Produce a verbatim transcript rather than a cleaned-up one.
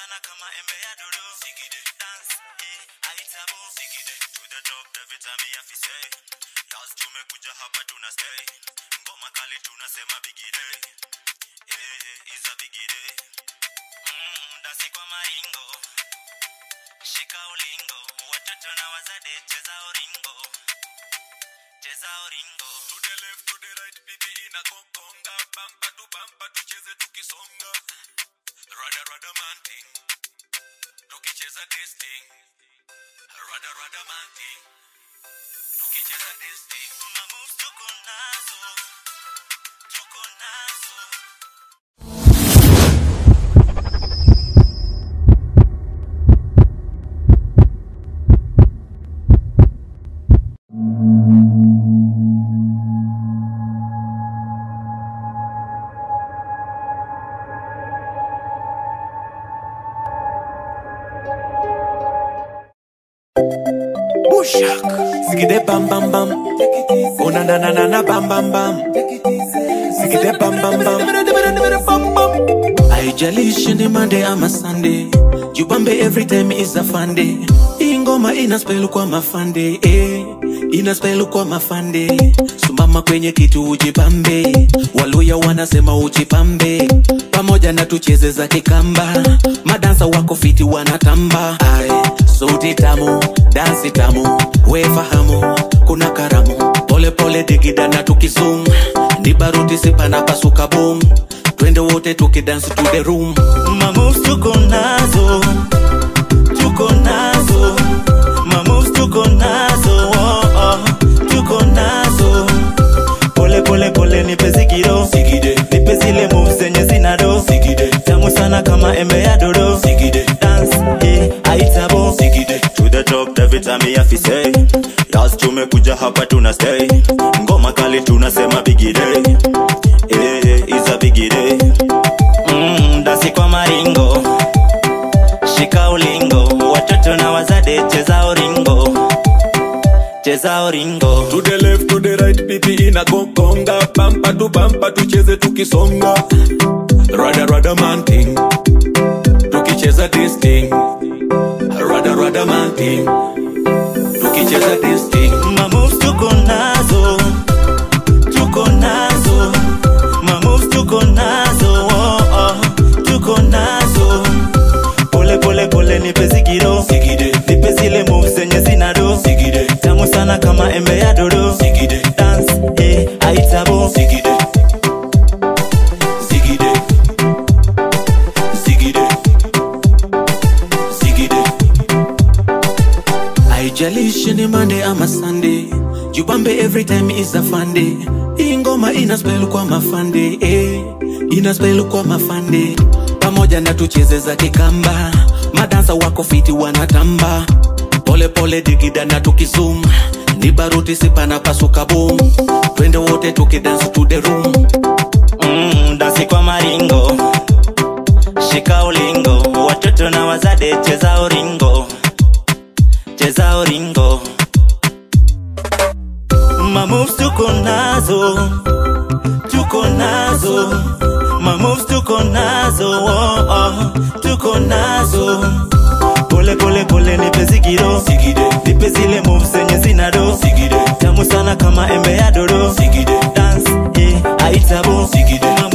sana kama embe ya dodo. Sigide dance, eh, aitabu. Sigide to the top, every time I have to say. Last tumekuja hapa tuna stay. Ngoma kali tunasema bigide. Eh, is a bigide. Mm, dance kwa maringo. Shika ulingo, watoto na wazade cheza oringo. Cheza oringo. To the left, to the right, pipi ina konga. Bamba tu bamba tu cheze tukisonga. Rada rada man ting. Tukicheza this thing. Rada rada man ting. Tukicheza this thing. My moves tuko nazo. Tuko nazo. Bushak, sigide bam bam bam, oh na na na na na bam bam bam, sigide bam bam bam. Haijalishi ni Monday ama Sunday, jubambe every time is a fun day. Ingoma ina spell kwa mafande, eh, ina spell kwa mafande. Sumama kwenye kitu ujibambe, waluya wanasema ujipambe. Pamoja na tucheze za kikamba, madansa wako fiti wanatamba. Aye, sauti tamu, dansi tamu, we fahamu, kuna karamu. Pole pole digida na tukizum, ni baruti sipana pasuka boom. Twende wote tukidance to the room. My moves tuko nazo, tuko nazo. My moves tuko nazo, oh oh, tuko nazo. Pole pole pole nipe zigiro. Sigide, nipe zile moves zenye zinado. Sigide, tamu sana kama embe ya dodo. Sigide, dance, eh, aitabo. Sigide, to the top every time I have to say. Last tumekuja hapa tuna stay. Ngoma kali tunasema bigide. Eh, is a bigide. Mm, dance kwa maringo. Shika ulingo, watoto na wazade cheza oringo. Cheza oringo. To the left, to the right, pipi ina konga. Bamba tu bamba tu cheze tukisonga. Rada rada man ting, tukicheza this thing. Rada rada man ting, tukicheza this thing. My moves tuko nazo, tuko nazo. My moves tuko nazo, oh oh, tuko nazo. Pole pole pole nipe zigiro. Sigide, nipe zile moves zenye zinado. Sigide, tamu sana kama embe ya dodo. Sigide, dance, eh, aitabo. Sigide, sigide, sigide, sigide. Haijalishi ni Monday ama Sunday, jubambe every time is a fun day. Ingoma ina spell kwa mafande, eh, ina spell kwa mafande. Pamoja na tucheze za kikamba, madansa wako fiti wanatamba. Pole pole digida na tukizum, ni baruti sipana pasuka boom. Twende wote tukidance to the room. Mm, dance kwa maringo. Shika ulingo, watoto na wazade cheza oringo. Cheza oringo. My moves tuko nazo, tuko nazo. My moves tuko nazo, oh oh, tuko nazo. Pole pole pole nipe zigiro. Sigide, nipe zile moves zenye zinado. Sigide, tamu sana kama embe ya dodo. Sigide, dance, eh, aitabo. Sigide.